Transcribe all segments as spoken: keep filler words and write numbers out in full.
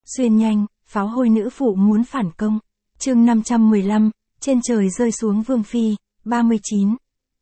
Xuyên nhanh, pháo hôi nữ phụ muốn phản công. Chương năm trăm mười lăm, trên trời rơi xuống vương phi, ba mươi chín.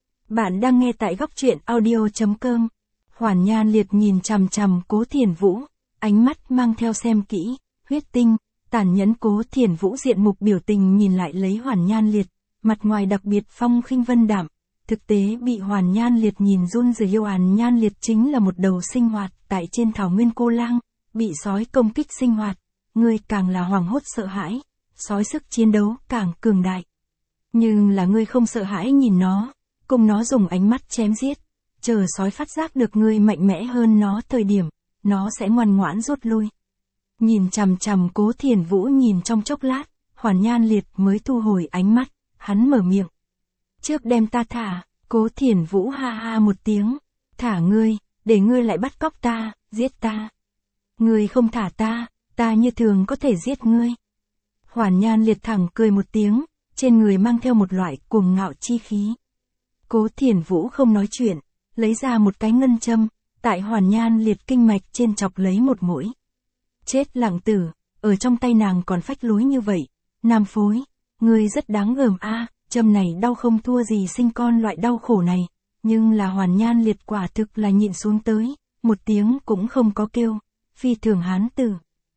Bạn đang nghe tại góc truyện audio chấm com. Hoàn Nhan Liệt nhìn chằm chằm Cố Thiển Vũ, ánh mắt mang theo xem kỹ, huyết tinh, tàn nhẫn. Cố Thiển Vũ diện mục biểu tình nhìn lại lấy Hoàn Nhan Liệt, mặt ngoài đặc biệt phong khinh vân đạm, thực tế bị Hoàn Nhan Liệt nhìn run rẩy. Hoàn Nhan Liệt chính là một đầu sinh hoạt tại trên thảo nguyên cô lang, bị sói công kích sinh hoạt, ngươi càng là hoảng hốt sợ hãi, sói sức chiến đấu càng cường đại. Nhưng là ngươi không sợ hãi nhìn nó, cùng nó dùng ánh mắt chém giết, chờ sói phát giác được ngươi mạnh mẽ hơn nó thời điểm, nó sẽ ngoan ngoãn rút lui. Nhìn chằm chằm Cố Thiển Vũ nhìn trong chốc lát, Hoàn Nhan Liệt mới thu hồi ánh mắt, hắn mở miệng. Trước đem ta thả. Cố Thiển Vũ ha ha một tiếng. Thả ngươi, để ngươi lại bắt cóc ta, giết ta. Ngươi không thả ta, ta như thường có thể giết ngươi. Hoàn Nhan Liệt thẳng cười một tiếng, trên người mang theo một loại cuồng ngạo chi khí. Cố Thiển Vũ không nói chuyện, lấy ra một cái ngân châm, tại Hoàn Nhan Liệt kinh mạch trên chọc lấy một mũi. Chết lặng tử, ở trong tay nàng còn phách lối như vậy. Nam phối, ngươi rất đáng gờm a. Châm này đau không thua gì sinh con loại đau khổ này, nhưng là Hoàn Nhan Liệt quả thực là nhịn xuống tới, một tiếng cũng không có kêu, phi thường hán tử.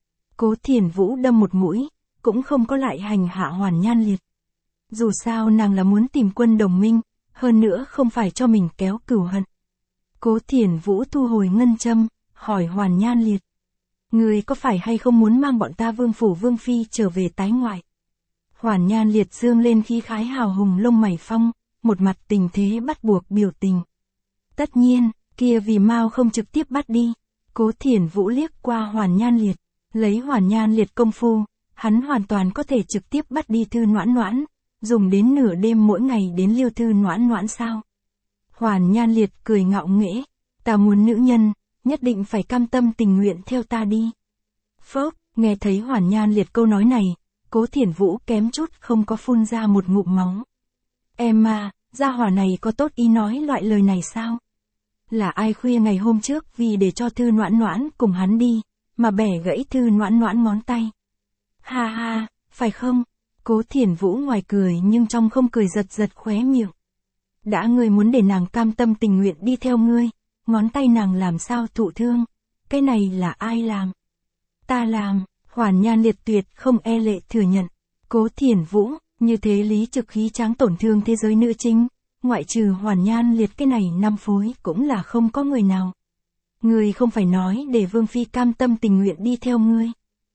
Cố Thiển Vũ đâm một mũi, cũng không có lại hành hạ Hoàn Nhan Liệt. Dù sao nàng là muốn tìm quân đồng minh, hơn nữa không phải cho mình kéo cửu hận. Cố Thiển Vũ thu hồi ngân châm, hỏi Hoàn Nhan Liệt. Người có phải hay không muốn mang bọn ta vương phủ vương phi trở về tái ngoại? Hoàn Nhan Liệt dương lên khí khái hào hùng lông mày phong, một mặt tình thế bắt buộc biểu tình. Tất nhiên, kia vì mau không trực tiếp bắt đi. Cố Thiển Vũ liếc qua Hoàn Nhan Liệt, lấy Hoàn Nhan Liệt công phu, hắn hoàn toàn có thể trực tiếp bắt đi Thư Noãn Noãn, dùng đến nửa đêm mỗi ngày đến liêu Thư Noãn Noãn sao? Hoàn Nhan Liệt cười ngạo nghễ, ta muốn nữ nhân, nhất định phải cam tâm tình nguyện theo ta đi. Phốc, nghe thấy Hoàn Nhan Liệt câu nói này, Cố Thiển Vũ kém chút không có phun ra một ngụm máu. Em à, gia hỏa này có tốt ý nói loại lời này sao? Là ai khuya ngày hôm trước vì để cho Thư Noãn Noãn cùng hắn đi, mà bẻ gãy Thư Noãn Noãn ngón tay? Ha ha, phải không? Cố Thiển Vũ ngoài cười nhưng trong không cười giật giật khóe miệng. Đã ngươi muốn để nàng cam tâm tình nguyện đi theo ngươi, ngón tay nàng làm sao thụ thương? Cái này là ai làm? Ta làm. Hoàn Nhan Liệt tuyệt không e lệ thừa nhận. Cố Thiển Vũ, như thế lý trực khí tráng tổn thương thế giới nữ chính, ngoại trừ Hoàn Nhan Liệt cái này năm phối cũng là không có người nào. Ngươi không phải nói để Vương Phi cam tâm tình nguyện đi theo ngươi.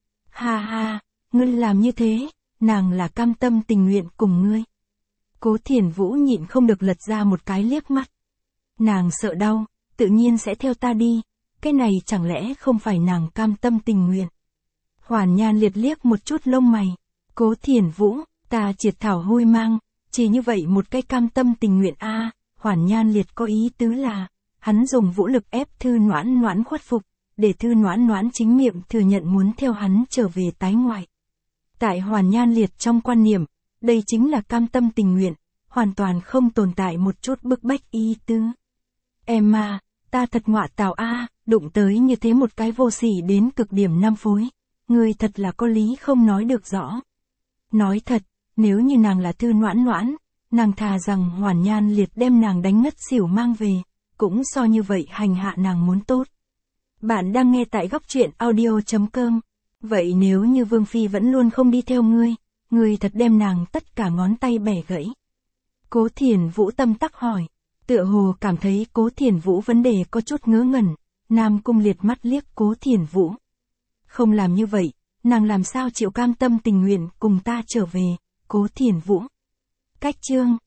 Ha ha, ngươi làm như thế, nàng là cam tâm tình nguyện cùng ngươi. Cố Thiển Vũ nhịn không được lật ra một cái liếc mắt. Nàng sợ đau, tự nhiên sẽ theo ta đi, cái này chẳng lẽ không phải nàng cam tâm tình nguyện. Hoàn Nhan Liệt liếc một chút lông mày. Cố Thiển Vũ, ta triệt thảo hôi mang, chỉ như vậy một cái cam tâm tình nguyện a. À, Hoàn Nhan Liệt có ý tứ là, hắn dùng vũ lực ép Thư Noãn Noãn khuất phục, để Thư Noãn Noãn chính miệng thừa nhận muốn theo hắn trở về tái ngoại. Tại Hoàn Nhan Liệt trong quan niệm, đây chính là cam tâm tình nguyện, hoàn toàn không tồn tại một chút bức bách ý tứ. Em à, ta thật ngọa tào a, à, đụng tới như thế một cái vô sỉ đến cực điểm năm phối. Ngươi thật là có lý không nói được rõ. Nói thật, nếu như nàng là Thư Noãn Noãn, nàng thà rằng Hoàn Nhan Liệt đem nàng đánh ngất xỉu mang về, cũng so như vậy hành hạ nàng muốn tốt. Bạn đang nghe tại góc truyện audio chấm com. Vậy nếu như Vương Phi vẫn luôn không đi theo ngươi, ngươi thật đem nàng tất cả ngón tay bẻ gãy. Cố Thiển Vũ tâm tắc hỏi. Tựa hồ cảm thấy Cố Thiển Vũ vấn đề có chút ngớ ngẩn, Nam Cung Liệt mắt liếc Cố Thiển Vũ. Không làm như vậy, nàng làm sao chịu cam tâm tình nguyện cùng ta trở về, Cố Thiển Vũ. Cách chương